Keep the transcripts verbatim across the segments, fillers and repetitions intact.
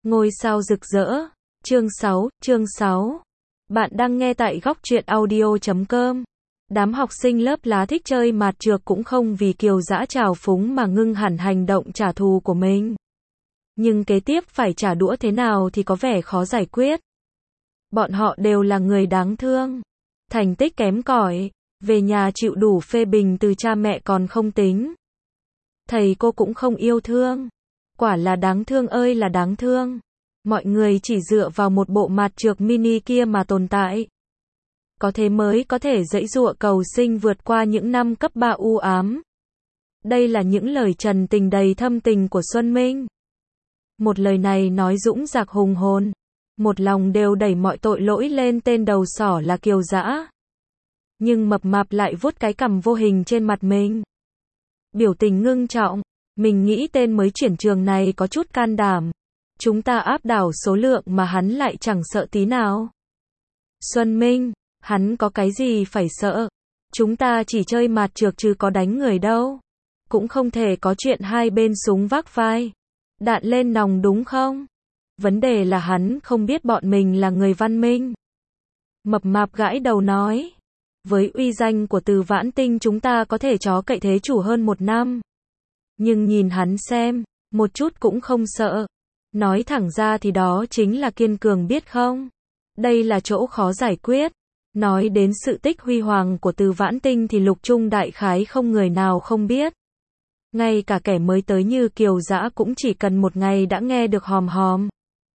Ngôi sao rực rỡ. Chương sáu, chương sáu. Bạn đang nghe tại góc truyện audio chấm com. Đám học sinh lớp lá thích chơi mạt trược cũng không vì Kiều Dã trào phúng mà ngưng hẳn hành động trả thù của mình. Nhưng kế tiếp phải trả đũa thế nào thì có vẻ khó giải quyết. Bọn họ đều là người đáng thương. Thành tích kém cỏi, về nhà chịu đủ phê bình từ cha mẹ còn không tính. Thầy cô cũng không yêu thương. Quả là đáng thương ơi là đáng thương. Mọi người chỉ dựa vào một bộ mạt trược mini kia mà tồn tại. Có thế mới có thể giãy giụa cầu sinh vượt qua những năm cấp ba u ám. Đây là những lời trần tình đầy thâm tình của Xuân Minh. Một lời này nói dũng dạc hùng hồn. Một lòng đều đẩy mọi tội lỗi lên tên đầu sỏ là Kiều Dã. Nhưng mập mạp lại vuốt cái cằm vô hình trên mặt mình. Biểu tình ngưng trọng. Mình nghĩ tên mới chuyển trường này có chút can đảm. Chúng ta áp đảo số lượng mà hắn lại chẳng sợ tí nào. Xuân Minh, hắn có cái gì phải sợ? Chúng ta chỉ chơi mạt trược chứ có đánh người đâu. Cũng không thể có chuyện hai bên súng vác vai. Đạn lên nòng đúng không? Vấn đề là hắn không biết bọn mình là người văn minh. Mập mạp gãi đầu nói. Với uy danh của Từ Vãn Tinh chúng ta có thể chó cậy thế chủ hơn một năm. Nhưng nhìn hắn xem, một chút cũng không sợ. Nói thẳng ra thì đó chính là kiên cường biết không? Đây là chỗ khó giải quyết. Nói đến sự tích huy hoàng của Từ Vãn Tinh thì lục trung đại khái không người nào không biết. Ngay cả kẻ mới tới như Kiều Dã cũng chỉ cần một ngày đã nghe được hòm hòm.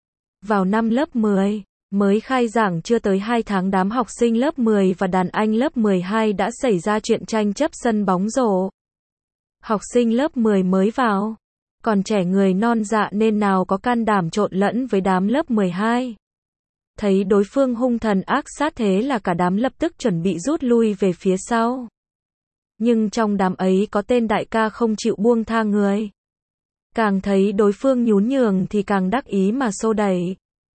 Vào năm lớp mười, mới khai giảng chưa tới hai tháng đám học sinh lớp mười và đàn anh lớp mười hai đã xảy ra chuyện tranh chấp sân bóng rổ. Học sinh lớp mười mới vào, còn trẻ người non dạ nên nào có can đảm trộn lẫn với đám lớp mười hai. Thấy đối phương hung thần ác sát thế là cả đám lập tức chuẩn bị rút lui về phía sau. Nhưng trong đám ấy có tên đại ca không chịu buông tha người. Càng thấy đối phương nhún nhường thì càng đắc ý mà xô đẩy.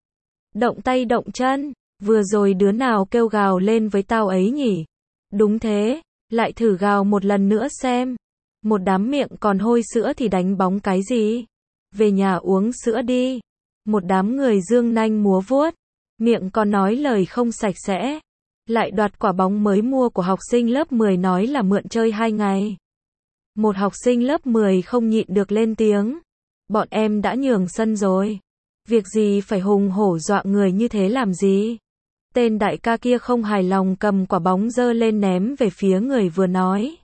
Động tay động chân, vừa rồi đứa nào kêu gào lên với tao ấy nhỉ? Đúng thế, lại thử gào một lần nữa xem. Một đám miệng còn hôi sữa thì đánh bóng cái gì? Về nhà uống sữa đi. Một đám người dương nanh múa vuốt, miệng còn nói lời không sạch sẽ. Lại đoạt quả bóng mới mua của học sinh lớp mười nói là mượn chơi hai ngày. Một học sinh lớp mười không nhịn được lên tiếng. Bọn em đã nhường sân rồi. Việc gì phải hùng hổ dọa người như thế làm gì? Tên đại ca kia không hài lòng cầm quả bóng giơ lên ném về phía người vừa nói.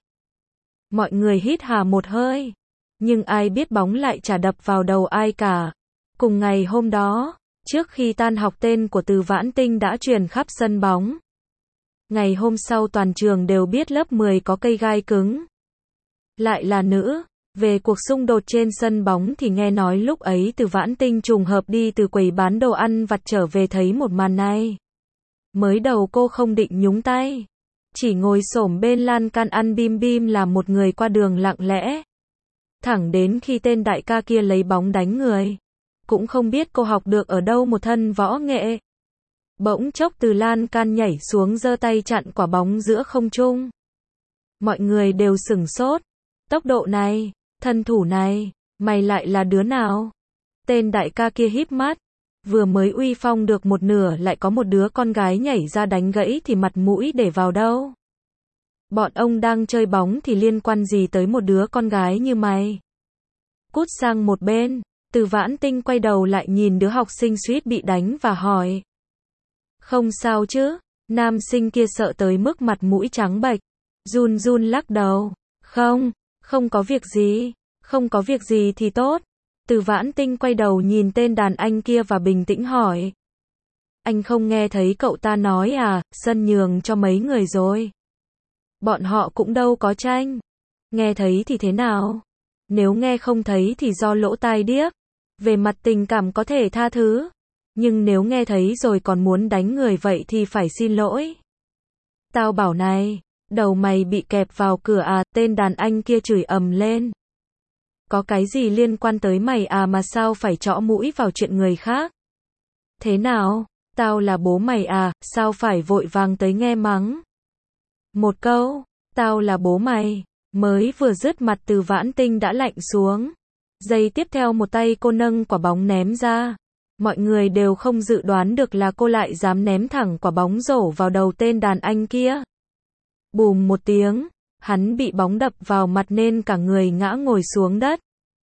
Mọi người hít hà một hơi. Nhưng ai biết bóng lại chả đập vào đầu ai cả. Cùng ngày hôm đó, trước khi tan học tên của Từ Vãn Tinh đã truyền khắp sân bóng. Ngày hôm sau toàn trường đều biết lớp mười có cây gai cứng. Lại là nữ. Về cuộc xung đột trên sân bóng thì nghe nói lúc ấy Từ Vãn Tinh trùng hợp đi từ quầy bán đồ ăn vặt trở về thấy một màn này. Mới đầu cô không định nhúng tay. Chỉ ngồi xổm bên lan can ăn bim bim làm một người qua đường lặng lẽ. Thẳng đến khi tên đại ca kia lấy bóng đánh người. Cũng không biết cô học được ở đâu một thân võ nghệ. Bỗng chốc từ lan can nhảy xuống giơ tay chặn quả bóng giữa không trung. Mọi người đều sửng sốt. Tốc độ này, thân thủ này, mày lại là đứa nào? Tên đại ca kia híp mắt. Vừa mới uy phong được một nửa lại có một đứa con gái nhảy ra đánh gãy thì mặt mũi để vào đâu? Bọn ông đang chơi bóng thì liên quan gì tới một đứa con gái như mày? Cút sang một bên. Từ Vãn Tinh quay đầu lại nhìn đứa học sinh suýt bị đánh và hỏi. Không sao chứ? Nam sinh kia sợ tới mức mặt mũi trắng bệch. Run run lắc đầu. Không, không có việc gì. Không có việc gì thì tốt. Từ Vãn Tinh quay đầu nhìn tên đàn anh kia và bình tĩnh hỏi. Anh không nghe thấy cậu ta nói à, sân nhường cho mấy người rồi. Bọn họ cũng đâu có tranh. Nghe thấy thì thế nào? Nếu nghe không thấy thì do lỗ tai điếc. Về mặt tình cảm có thể tha thứ. Nhưng nếu nghe thấy rồi còn muốn đánh người vậy thì phải xin lỗi. Tao bảo này, đầu mày bị kẹp vào cửa à, tên đàn anh kia chửi ầm lên. Có cái gì liên quan tới mày à mà sao phải chõ mũi vào chuyện người khác? Thế nào? Tao là bố mày à, sao phải vội vàng tới nghe mắng? Một câu, tao là bố mày, mới vừa dứt mặt Từ Vãn Tinh đã lạnh xuống. Giây tiếp theo một tay cô nâng quả bóng ném ra. Mọi người đều không dự đoán được là cô lại dám ném thẳng quả bóng rổ vào đầu tên đàn anh kia. Bùm một tiếng, hắn bị bóng đập vào mặt nên cả người ngã ngồi xuống đất.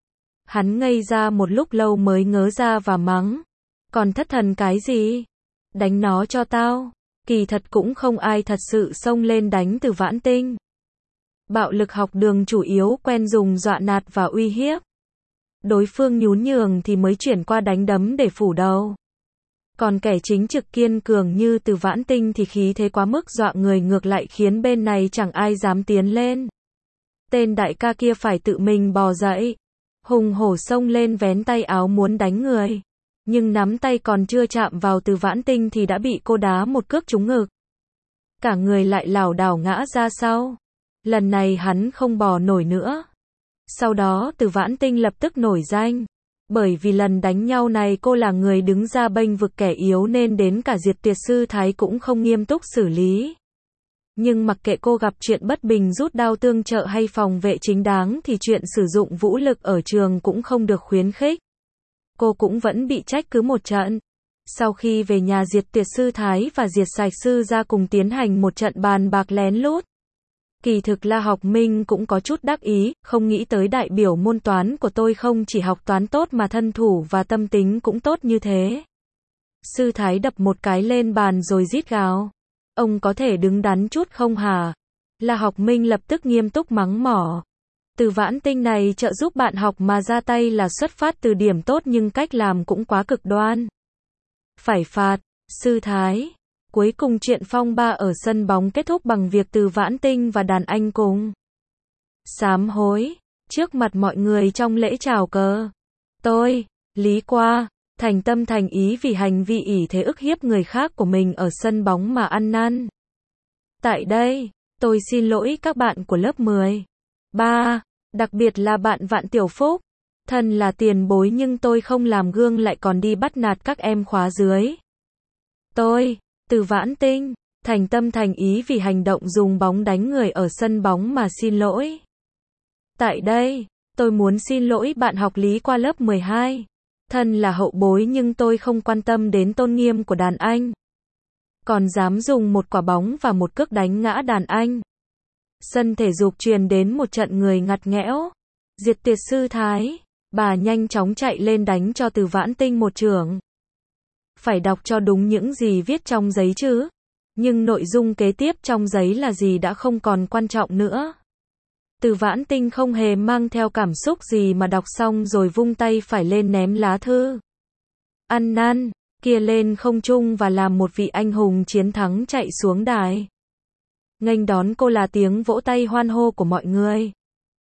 Hắn ngây ra một lúc lâu mới ngớ ra và mắng. Còn thất thần cái gì? Đánh nó cho tao. Kỳ thật cũng không ai thật sự xông lên đánh Từ Vãn Tinh. Bạo lực học đường chủ yếu quen dùng dọa nạt và uy hiếp. Đối phương nhún nhường thì mới chuyển qua đánh đấm để phủ đầu. Còn kẻ chính trực kiên cường như Từ Vãn Tinh thì khí thế quá mức dọa người ngược lại khiến bên này chẳng ai dám tiến lên. Tên đại ca kia phải tự mình bò dậy. Hùng hổ xông lên vén tay áo muốn đánh người. Nhưng nắm tay còn chưa chạm vào Từ Vãn Tinh thì đã bị cô đá một cước trúng ngực. Cả người lại lảo đảo ngã ra sau. Lần này hắn không bò nổi nữa. Sau đó Từ Vãn Tinh lập tức nổi danh. Bởi vì lần đánh nhau này cô là người đứng ra bênh vực kẻ yếu nên đến cả Diệt Tuyệt Sư Thái cũng không nghiêm túc xử lý. Nhưng mặc kệ cô gặp chuyện bất bình rút đao tương trợ hay phòng vệ chính đáng thì chuyện sử dụng vũ lực ở trường cũng không được khuyến khích. Cô cũng vẫn bị trách cứ một trận. Sau khi về nhà Diệt Tuyệt Sư Thái và Diệt Sạch Sư ra cùng tiến hành một trận bàn bạc lén lút. Kỳ thực La Học Minh cũng có chút đắc ý, không nghĩ tới đại biểu môn toán của tôi không chỉ học toán tốt mà thân thủ và tâm tính cũng tốt như thế. Sư Thái đập một cái lên bàn rồi rít gào. Ông có thể đứng đắn chút không hả? La Học Minh lập tức nghiêm túc mắng mỏ. Từ Vãn Tinh này trợ giúp bạn học mà ra tay là xuất phát từ điểm tốt nhưng cách làm cũng quá cực đoan. Phải phạt, Sư Thái. Cuối cùng chuyện phong ba ở sân bóng kết thúc bằng việc Từ Vãn Tinh và đàn anh cùng sám hối, trước mặt mọi người trong lễ chào cờ. Tôi, Lý Qua, thành tâm thành ý vì hành vi ỷ thế ức hiếp người khác của mình ở sân bóng mà ăn năn. Tại đây, tôi xin lỗi các bạn của lớp mười ba, đặc biệt là bạn Vạn Tiểu Phúc. Thân là tiền bối nhưng tôi không làm gương lại còn đi bắt nạt các em khóa dưới. Tôi, Từ Vãn Tinh, thành tâm thành ý vì hành động dùng bóng đánh người ở sân bóng mà xin lỗi. Tại đây, tôi muốn xin lỗi bạn học Lý Qua lớp mười hai. Thân là hậu bối nhưng tôi không quan tâm đến tôn nghiêm của đàn anh. Còn dám dùng một quả bóng và một cước đánh ngã đàn anh. Sân thể dục truyền đến một trận người ngặt nghẽo. Diệt Tuyệt Sư Thái, bà nhanh chóng chạy lên đánh cho Từ Vãn Tinh một chưởng. Phải đọc cho đúng những gì viết trong giấy chứ. Nhưng nội dung kế tiếp trong giấy là gì đã không còn quan trọng nữa. Từ Vãn Tinh không hề mang theo cảm xúc gì mà đọc xong rồi vung tay phải lên ném lá thư. Ăn năn, kia lên không trung và làm một vị anh hùng chiến thắng chạy xuống đài. Nghênh đón cô là tiếng vỗ tay hoan hô của mọi người.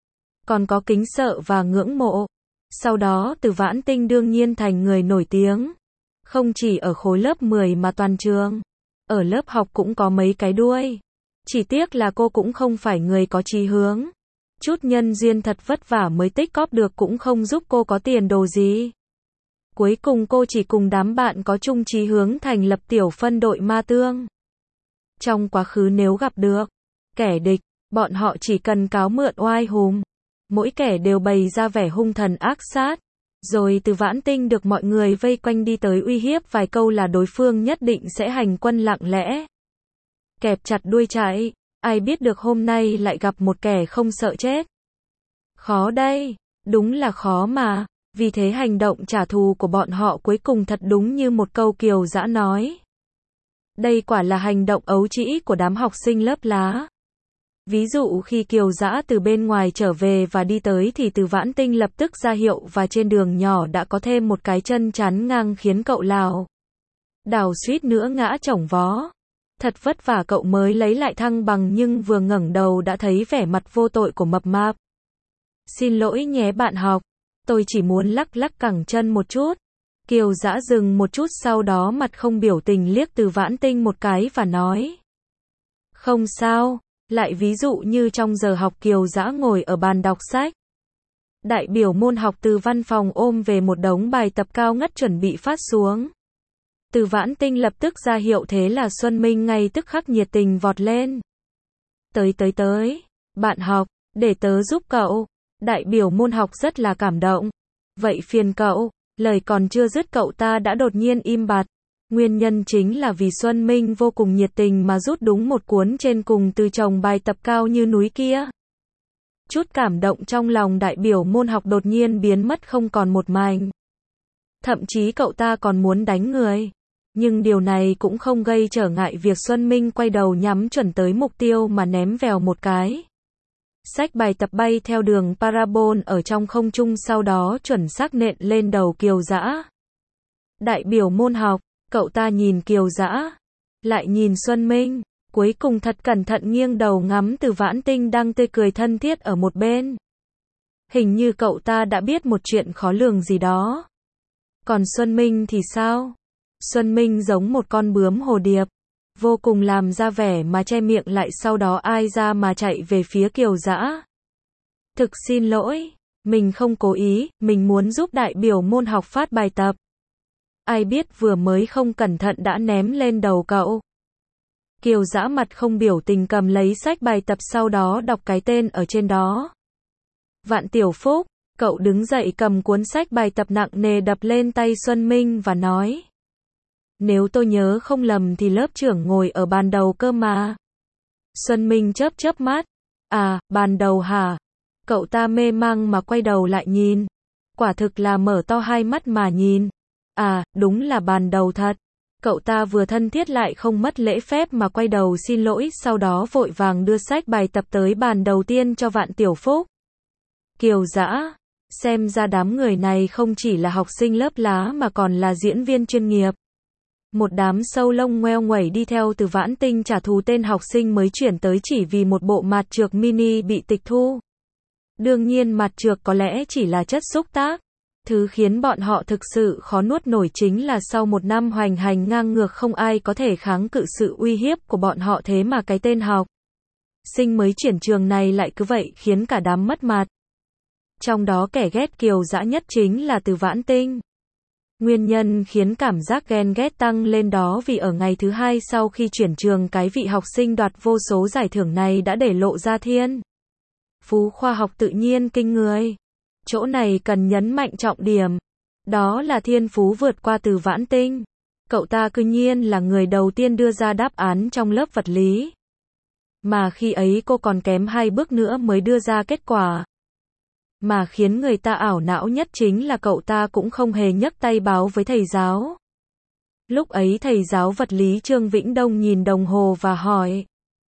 Còn có kính sợ và ngưỡng mộ. Sau đó Từ Vãn Tinh đương nhiên thành người nổi tiếng. Không chỉ ở khối lớp mười mà toàn trường. Ở lớp học cũng có mấy cái đuôi. Chỉ tiếc là cô cũng không phải người có chí hướng. Chút nhân duyên thật vất vả mới tích cóp được cũng không giúp cô có tiền đồ gì. Cuối cùng cô chỉ cùng đám bạn có chung chí hướng thành lập tiểu phân đội ma tương. Trong quá khứ nếu gặp được kẻ địch, bọn họ chỉ cần cáo mượn oai hùng. Mỗi kẻ đều bày ra vẻ hung thần ác sát. Rồi Từ Vãn Tinh được mọi người vây quanh đi tới uy hiếp vài câu là đối phương nhất định sẽ hành quân lặng lẽ. Kẹp chặt đuôi chạy, ai biết được hôm nay lại gặp một kẻ không sợ chết. Khó đây, đúng là khó mà, vì thế hành động trả thù của bọn họ cuối cùng thật đúng như một câu Kiều Dã nói. Đây quả là hành động ấu trĩ của đám học sinh lớp lá. Ví dụ khi Kiều Dã từ bên ngoài trở về và đi tới thì Từ Vãn Tinh lập tức ra hiệu và trên đường nhỏ đã có thêm một cái chân chắn ngang khiến cậu lảo đảo suýt nữa ngã chổng vó. Thật vất vả cậu mới lấy lại thăng bằng nhưng vừa ngẩng đầu đã thấy vẻ mặt vô tội của mập mạp. Xin lỗi nhé bạn học, tôi chỉ muốn lắc lắc cẳng chân một chút. Kiều Dã dừng một chút sau đó mặt không biểu tình liếc Từ Vãn Tinh một cái và nói. Không sao. Lại ví dụ như trong giờ học Kiều Dã ngồi ở bàn đọc sách. Đại biểu môn học từ văn phòng ôm về một đống bài tập cao ngất chuẩn bị phát xuống. Từ Vãn Tinh lập tức ra hiệu thế là Xuân Minh ngay tức khắc nhiệt tình vọt lên. Tới tới tới, bạn học, để tớ giúp cậu. Đại biểu môn học rất là cảm động. Vậy phiền cậu, Lời còn chưa dứt cậu ta đã đột nhiên im bặt. Nguyên nhân chính là vì Xuân Minh vô cùng nhiệt tình mà rút đúng một cuốn trên cùng từ chồng bài tập cao như núi kia. Chút cảm động trong lòng đại biểu môn học đột nhiên biến mất không còn một mảnh. Thậm chí cậu ta còn muốn đánh người. Nhưng điều này cũng không gây trở ngại việc Xuân Minh quay đầu nhắm chuẩn tới mục tiêu mà ném vèo một cái. Sách bài tập bay theo đường parabol ở trong không trung, sau đó chuẩn xác nện lên đầu Kiều Dã. Đại biểu môn học, cậu ta nhìn Kiều Dã, lại nhìn Xuân Minh, cuối cùng thật cẩn thận nghiêng đầu ngắm Từ Vãn Tinh đang tươi cười thân thiết ở một bên. Hình như cậu ta đã biết một chuyện khó lường gì đó. Còn Xuân Minh thì sao? Xuân Minh giống một con bướm hồ điệp, vô cùng làm ra vẻ mà che miệng lại, sau đó ai ra mà chạy về phía Kiều Dã. Thực xin lỗi, mình không cố ý, mình muốn giúp đại biểu môn học phát bài tập. Ai biết vừa mới không cẩn thận đã ném lên đầu cậu. Kiều Dã mặt không biểu tình cầm lấy sách bài tập, sau đó đọc cái tên ở trên đó. Vạn Tiểu Phúc. Cậu đứng dậy cầm cuốn sách bài tập nặng nề đập lên tay Xuân Minh và nói. Nếu tôi nhớ không lầm thì lớp trưởng ngồi ở bàn đầu cơ mà. Xuân Minh chớp chớp mắt. À, bàn đầu hả? Cậu ta mê mang mà quay đầu lại nhìn. Quả thực là mở to hai mắt mà nhìn. À, đúng là bàn đầu thật. Cậu ta vừa thân thiết lại không mất lễ phép mà quay đầu xin lỗi, sau đó vội vàng đưa sách bài tập tới bàn đầu tiên cho Vạn Tiểu Phúc. Kiều Dã, xem ra đám người này không chỉ là học sinh lớp lá mà còn là diễn viên chuyên nghiệp. Một đám sâu lông ngoeo nguẩy đi theo Từ Vãn Tinh trả thù tên học sinh mới chuyển tới chỉ vì một bộ mạt trược mini bị tịch thu. Đương nhiên mạt trược có lẽ chỉ là chất xúc tác. Thứ khiến bọn họ thực sự khó nuốt nổi chính là sau một năm hoành hành ngang ngược không ai có thể kháng cự sự uy hiếp của bọn họ, thế mà cái tên học sinh mới chuyển trường này lại cứ vậy khiến cả đám mất mặt. Trong đó kẻ ghét Kiều Dã nhất chính là Từ Vãn Tinh. Nguyên nhân khiến cảm giác ghen ghét tăng lên đó vì ở ngày thứ hai sau khi chuyển trường, cái vị học sinh đoạt vô số giải thưởng này đã để lộ ra thiên phú khoa học tự nhiên kinh người. Chỗ này cần nhấn mạnh trọng điểm. Đó là thiên phú vượt qua Từ Vãn Tinh. Cậu ta cư nhiên là người đầu tiên đưa ra đáp án trong lớp vật lý. Mà khi ấy cô còn kém hai bước nữa mới đưa ra kết quả. Mà khiến người ta ảo não nhất chính là cậu ta cũng không hề nhấc tay báo với thầy giáo. Lúc ấy thầy giáo vật lý Trương Vĩnh Đông nhìn đồng hồ và hỏi.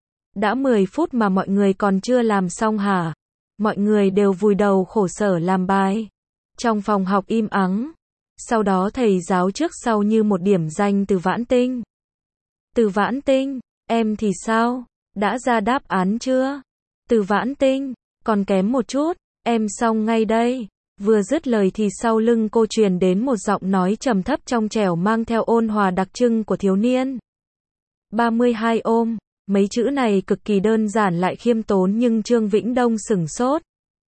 Đã mười phút mà mọi người còn chưa làm xong hả? Mọi người đều vùi đầu khổ sở làm bài. Trong phòng học im ắng. Sau đó thầy giáo trước sau như một điểm danh Từ Vãn Tinh. Từ Vãn Tinh, em thì sao? Đã ra đáp án chưa? Từ Vãn Tinh, còn kém một chút, em xong ngay đây. Vừa dứt lời thì sau lưng cô truyền đến một giọng nói trầm thấp trong trẻo mang theo ôn hòa đặc trưng của thiếu niên. ba mươi hai ôm. Mấy chữ này cực kỳ đơn giản lại khiêm tốn nhưng Trương Vĩnh Đông sửng sốt.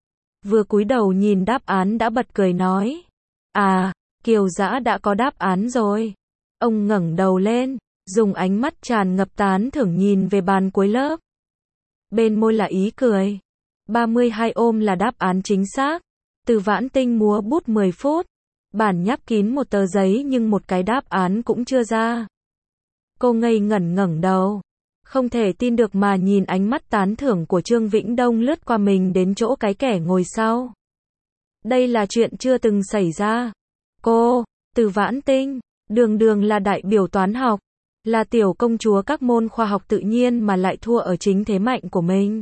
Vừa cúi đầu nhìn đáp án đã bật cười nói. À, Kiều Dã đã có đáp án rồi. Ông ngẩng đầu lên, dùng ánh mắt tràn ngập tán thưởng nhìn về bàn cuối lớp. Bên môi là ý cười. ba mươi hai ôm là đáp án chính xác. Từ Vãn Tinh múa bút mười phút. Bản nháp kín một tờ giấy nhưng một cái đáp án cũng chưa ra. Cô ngây ngẩn ngẩng đầu. Không thể tin được mà nhìn ánh mắt tán thưởng của Trương Vĩnh Đông lướt qua mình đến chỗ cái kẻ ngồi sau. Đây là chuyện chưa từng xảy ra. Cô, Từ Vãn Tinh, đường đường là đại biểu toán học, là tiểu công chúa các môn khoa học tự nhiên mà lại thua ở chính thế mạnh của mình.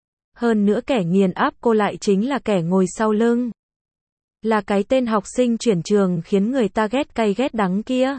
Hơn nữa kẻ nghiền áp cô lại chính là kẻ ngồi sau lưng. Là cái tên học sinh chuyển trường khiến người ta ghét cay ghét đắng kia.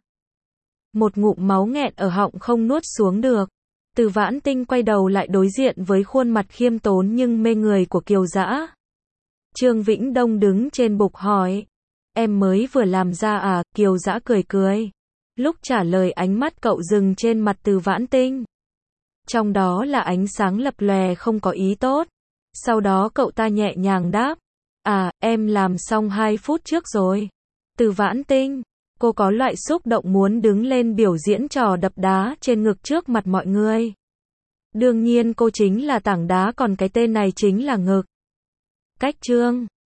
Một ngụm máu nghẹn ở họng không nuốt xuống được. Từ Vãn Tinh quay đầu lại đối diện với khuôn mặt khiêm tốn nhưng mê người của Kiều Dã. Trương Vĩnh Đông đứng trên bục hỏi. Em mới vừa làm ra à? Kiều Dã cười cười. Lúc trả lời ánh mắt cậu dừng trên mặt Từ Vãn Tinh. Trong đó là ánh sáng lập lòe không có ý tốt. Sau đó cậu ta nhẹ nhàng đáp. À, em làm xong hai phút trước rồi. Từ Vãn Tinh, cô có loại xúc động muốn đứng lên biểu diễn trò đập đá trên ngực trước mặt mọi người. Đương nhiên cô chính là tảng đá còn cái tên này chính là ngực. Cách chương